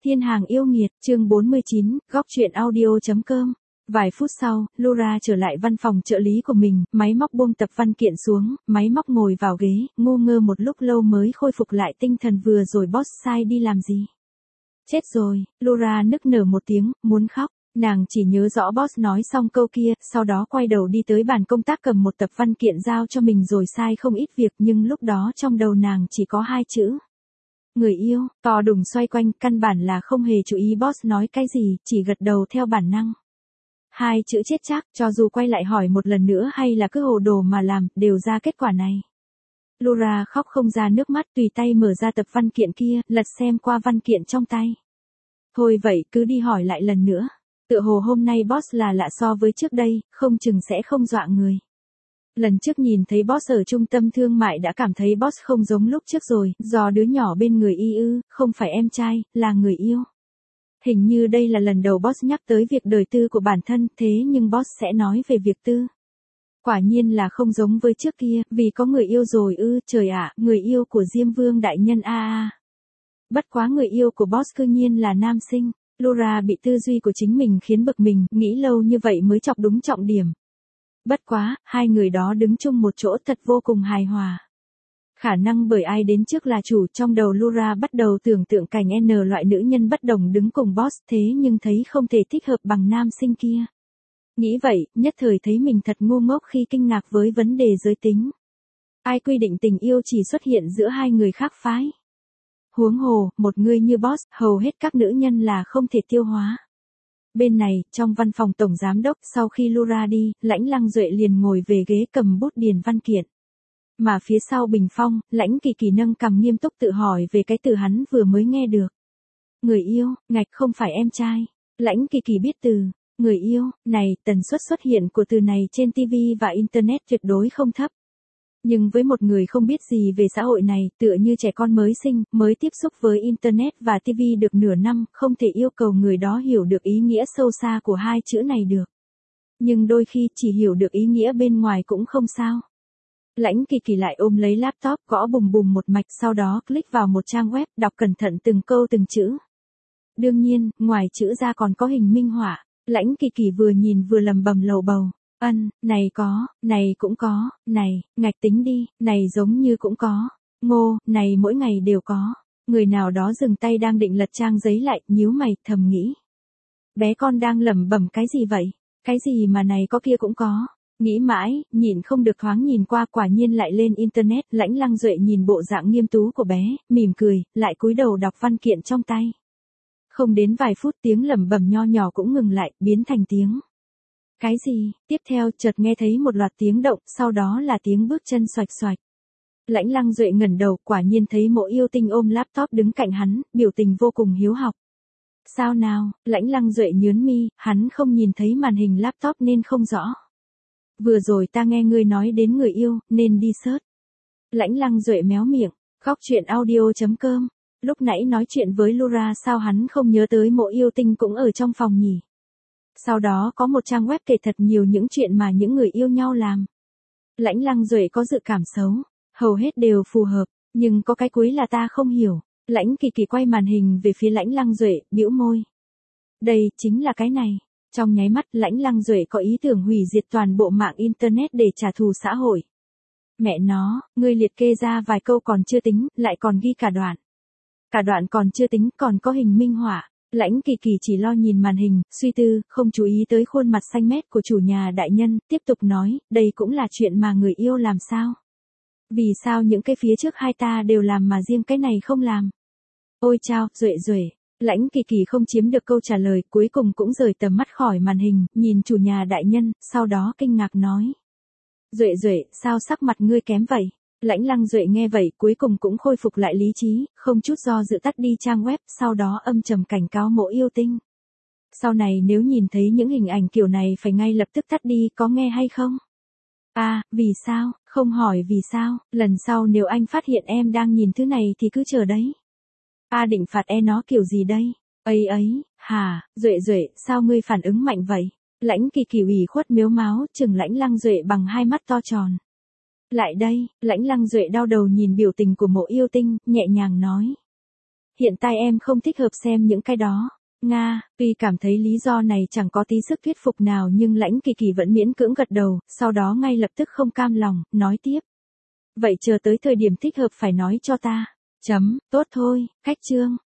Thiên hàng yêu nghiệt, chương 49, góc truyện audio.com. Vài phút sau, Laura trở lại văn phòng trợ lý của mình, máy móc buông tập văn kiện xuống, máy móc ngồi vào ghế, ngu ngơ một lúc lâu mới khôi phục lại tinh thần vừa rồi boss sai đi làm gì. Chết rồi, Laura nức nở một tiếng, muốn khóc. Nàng chỉ nhớ rõ boss nói xong câu kia, sau đó quay đầu đi tới bàn công tác cầm một tập văn kiện giao cho mình rồi sai không ít việc, nhưng lúc đó trong đầu nàng chỉ có hai chữ. Người yêu, to đùng xoay quanh, căn bản là không hề chú ý boss nói cái gì, chỉ gật đầu theo bản năng. Hai chữ chết chắc, cho dù quay lại hỏi một lần nữa hay là cứ hồ đồ mà làm, đều ra kết quả này. Laura khóc không ra nước mắt, tùy tay mở ra tập văn kiện kia, lật xem qua văn kiện trong tay. Thôi vậy, cứ đi hỏi lại lần nữa. Tựa hồ hôm nay boss là lạ so với trước đây, không chừng sẽ không dọa người. Lần trước nhìn thấy boss ở trung tâm thương mại đã cảm thấy boss không giống lúc trước rồi, do đứa nhỏ bên người không phải em trai, là người yêu. Hình như đây là lần đầu boss nhắc tới việc đời tư của bản thân, thế nhưng boss sẽ nói về việc tư. Quả nhiên là không giống với trước kia, vì có người yêu rồi trời ạ, người yêu của Diêm Vương đại nhân Bất quá người yêu của boss cư nhiên là nam sinh. Laura bị tư duy của chính mình khiến bực mình, nghĩ lâu như vậy mới chọc đúng trọng điểm. Bất quá, hai người đó đứng chung một chỗ thật vô cùng hài hòa. Khả năng bởi ai đến trước là chủ, trong đầu Laura bắt đầu tưởng tượng cảnh loại nữ nhân bất đồng đứng cùng boss, thế nhưng thấy không thể thích hợp bằng nam sinh kia. Nghĩ vậy, nhất thời thấy mình thật ngu ngốc khi kinh ngạc với vấn đề giới tính. Ai quy định tình yêu chỉ xuất hiện giữa hai người khác phái? Huống hồ, một người như boss, hầu hết các nữ nhân là không thể tiêu hóa. Bên này, trong văn phòng tổng giám đốc, sau khi Laura đi, Lãnh Lăng Duệ liền ngồi về ghế cầm bút điền văn kiện. Mà phía sau bình phong, Lãnh Kỳ Kỳ nâng cằm nghiêm túc tự hỏi về cái từ hắn vừa mới nghe được. Người yêu, ngạch không phải em trai. Lãnh Kỳ Kỳ biết từ, người yêu, này, tần suất xuất hiện của từ này trên TV và Internet tuyệt đối không thấp. Nhưng với một người không biết gì về xã hội này, tựa như trẻ con mới sinh, mới tiếp xúc với Internet và TV được nửa năm, không thể yêu cầu người đó hiểu được ý nghĩa sâu xa của hai chữ này được. Nhưng đôi khi chỉ hiểu được ý nghĩa bên ngoài cũng không sao. Lãnh Kỳ Kỳ lại ôm lấy laptop, gõ bùm bùm một mạch, sau đó click vào một trang web, đọc cẩn thận từng câu từng chữ. Đương nhiên, ngoài chữ ra còn có hình minh họa. Lãnh Kỳ Kỳ vừa nhìn vừa lầm bầm lầu bầu. Này có, này cũng có, này, ngạch tính đi, này giống như cũng có, ngô, này mỗi ngày đều có. Người nào đó dừng tay đang định lật trang giấy lại, nhíu mày, thầm nghĩ. Bé con đang lẩm bẩm cái gì vậy? Cái gì mà này có kia cũng có. Nghĩ mãi, nhịn không được thoáng nhìn qua, quả nhiên lại lên Internet. Lãnh Lăng Duệ nhìn bộ dạng nghiêm tú của bé, mỉm cười, lại cúi đầu đọc văn kiện trong tay. Không đến vài phút tiếng lẩm bẩm nho nhỏ cũng ngừng lại, biến thành tiếng. Cái gì? Tiếp theo chợt nghe thấy một loạt tiếng động, sau đó là tiếng bước chân xoạch xoạch. Lãnh Lăng Duệ ngẩng đầu, quả nhiên thấy Mộ Yêu Tinh ôm laptop đứng cạnh hắn, biểu tình vô cùng hiếu học. Sao nào? Lãnh Lăng Duệ nhướng mi, hắn không nhìn thấy màn hình laptop nên không rõ. Vừa rồi ta nghe ngươi nói đến người yêu, nên đi search. Lãnh Lăng Duệ méo miệng, góc truyện audio.com. Lúc nãy nói chuyện với Laura sao hắn không nhớ tới Mộ Yêu Tinh cũng ở trong phòng nhỉ? Sau đó có một trang web kể thật nhiều những chuyện mà những người yêu nhau làm. Lãnh Lăng Duệ có dự cảm xấu, hầu hết đều phù hợp, nhưng có cái cuối là ta không hiểu. Lãnh Kỳ Kỳ quay màn hình về phía Lãnh Lăng Duệ, bĩu môi. Đây chính là cái này. Trong nháy mắt, Lãnh Lăng Duệ có ý tưởng hủy diệt toàn bộ mạng Internet để trả thù xã hội. Mẹ nó, ngươi liệt kê ra vài câu còn chưa tính, lại còn ghi cả đoạn. Cả đoạn còn chưa tính, còn có hình minh họa. Lãnh Kỳ Kỳ chỉ lo nhìn màn hình, suy tư, không chú ý tới khuôn mặt xanh mét của chủ nhà đại nhân, tiếp tục nói, đây cũng là chuyện mà người yêu làm sao? Vì sao những cái phía trước hai ta đều làm mà riêng cái này không làm? Ôi chao, Duệ. Lãnh Kỳ Kỳ không chiếm được câu trả lời, cuối cùng cũng rời tầm mắt khỏi màn hình, nhìn chủ nhà đại nhân, sau đó kinh ngạc nói. Duệ, sao sắc mặt ngươi kém vậy? Lãnh Lăng Duệ nghe vậy cuối cùng cũng khôi phục lại lý trí, không chút do dự tắt đi trang web, sau đó âm trầm cảnh cáo Mộ Yêu Tinh. Sau này nếu nhìn thấy những hình ảnh kiểu này phải ngay lập tức tắt đi, có nghe hay không? Vì sao? Không hỏi vì sao, lần sau nếu anh phát hiện em đang nhìn thứ này thì cứ chờ đấy. Định phạt nó kiểu gì đây? Hả, Duệ, sao ngươi phản ứng mạnh vậy? Lãnh Kỳ Kỳ ủy khuất miếu máu, chừng Lãnh Lăng Duệ bằng hai mắt to tròn. Lại đây, Lãnh Lăng Duệ đau đầu nhìn biểu tình của Mộ Yêu Tinh, nhẹ nhàng nói. hiện tại em không thích hợp xem những cái đó. Nga, tuy cảm thấy lý do này chẳng có tí sức thuyết phục nào nhưng Lãnh Kỳ Kỳ vẫn miễn cưỡng gật đầu, sau đó ngay lập tức không cam lòng, nói tiếp. Vậy chờ tới thời điểm thích hợp phải nói cho ta. Tốt thôi, khách Trương.